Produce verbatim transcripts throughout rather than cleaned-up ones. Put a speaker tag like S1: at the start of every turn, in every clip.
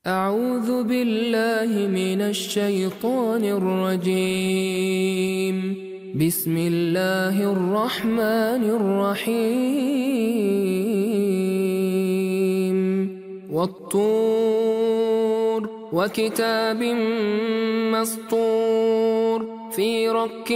S1: أعوذ بالله من الشيطان الرجيم. بسم الله الرحمن الرحيم. والطور وكتاب مسطور في رك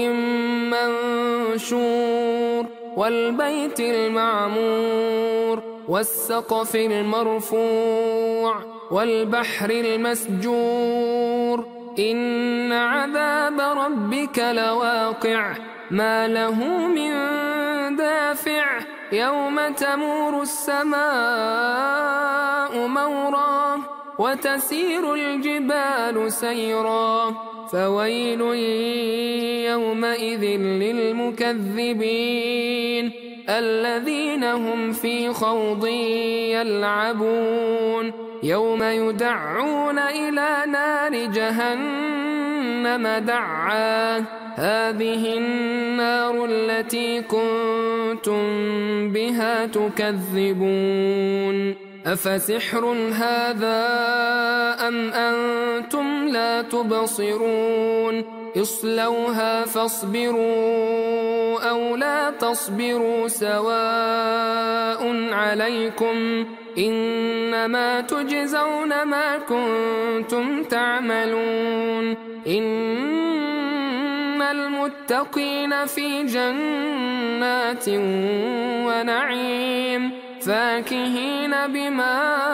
S1: منشور والبيت المعمور والسقف المرفوع والبحر المسجور إن عذاب ربك لواقع ما له من دافع يوم تمور السماء مورا وتسير الجبال سيرا فويل يومئذ للمكذبين الذين هم في خوض يلعبون يوم يدعون إلى نار جهنم دعا هذه النار التي كنتم بها تكذبون أفسحر هذا أم أنتم لا تبصرون اصلوها فاصبروا أو لا تصبروا سواء عليكم إنما تجزون ما كنتم تعملون إن المتقين في جنات ونعيم فاكهين بما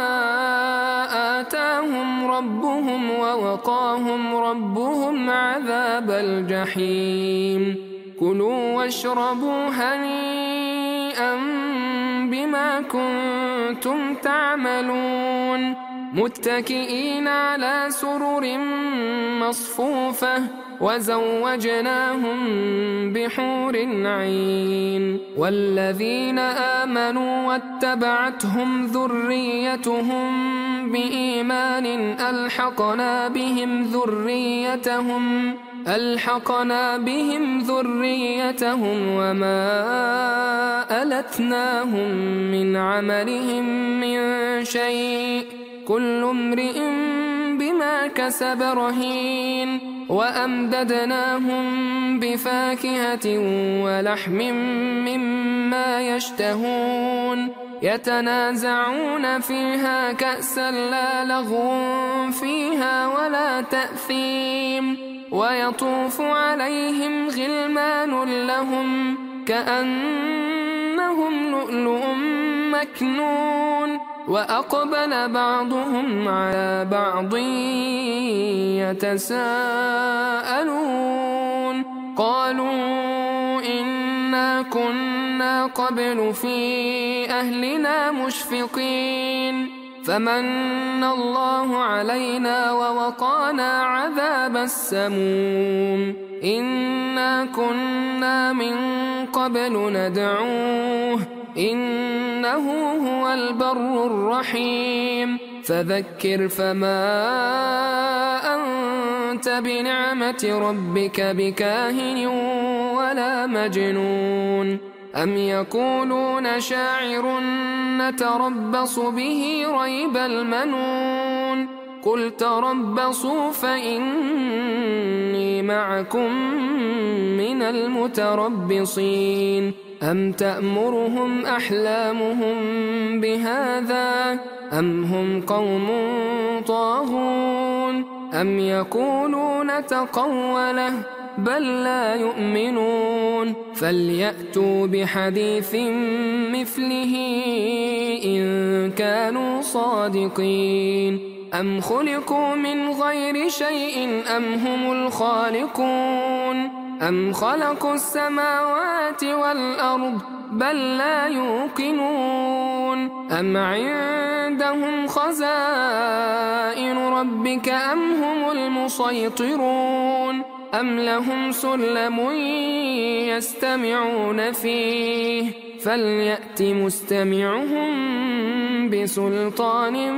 S1: آتاهم ربهم ووقاهم ربهم عذاب الجحيم كلوا واشربوا هنيئا بما كنتم تعملون متكئين على سرر مصفوفة وزوجناهم بحور عين والذين آمنوا واتبعتهم ذريتهم بإيمان ألحقنا بهم ذريتهم ألحقنا بهم ذريتهم وما ألتناهم من عملهم من شيء كل امرئ بما كسب رهين وأمددناهم بفاكهة ولحم مما يشتهون يتنازعون فيها كأسا لا لغو فيها ولا تأثيم ويطوف عليهم غلمان لهم كأنهم لؤلؤ مكنون وأقبل بعضهم على بعض يتساءلون قالوا إنا كنا قبل في أهلنا مشفقين فمن الله علينا ووقانا عذاب السموم إنا كنا من قبل ندعوه إنه هو البر الرحيم فذكر فما أنت بنعمة ربك بكاهن ولا مجنون أم يقولون شاعر نتربص به ريب المنون قل تربصوا فإني معكم من المتربصين أم تأمرهم أحلامهم بهذا أم هم قوم طاغون أم يقولون تقوله بل لا يؤمنون فليأتوا بحديث مثله إن كانوا صادقين أم خلقوا من غير شيء أم هم الخالقون أم خلقوا السماوات والأرض بل لا يوقنون أم عندهم خزائن ربك أم هم المسيطرون أم لهم سلم يستمعون فيه فليأت مستمعهم بسلطان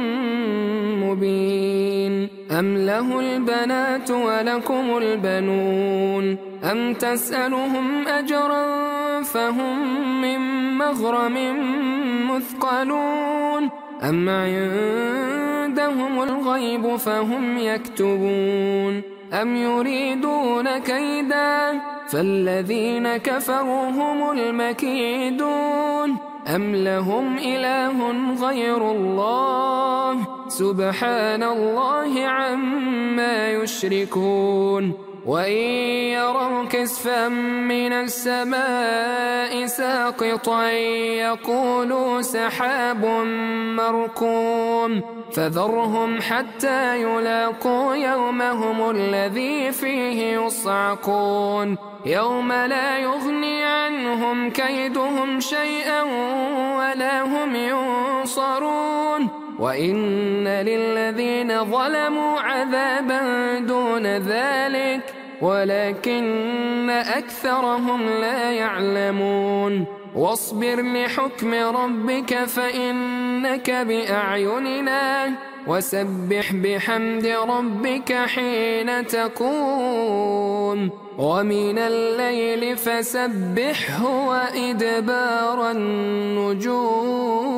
S1: مبين أم له البنات ولكم البنون أم تسألهم أجرا فهم من مغرم مثقلون أم عندهم عندهم الغيب فهم يكتبون أم يريدون كيدا فالذين كفروا هم المكيدون أم لهم إله غير الله سبحان الله عما يشركون وإن يروا كسفا من السماء ساقطا يقولوا سحاب مركوم فذرهم حتى يلاقوا يومهم الذي فيه يصعقون يوم لا يغني عنهم كيدهم شيئا ولا هم ينصرون وإن للذين ظلموا عذابا دون ذلك ولكن أكثرهم لا يعلمون واصبر لحكم ربك فإنك بأعيننا وسبح بحمد ربك حين تقوم ومن الليل فسبحه وإدبار النجوم.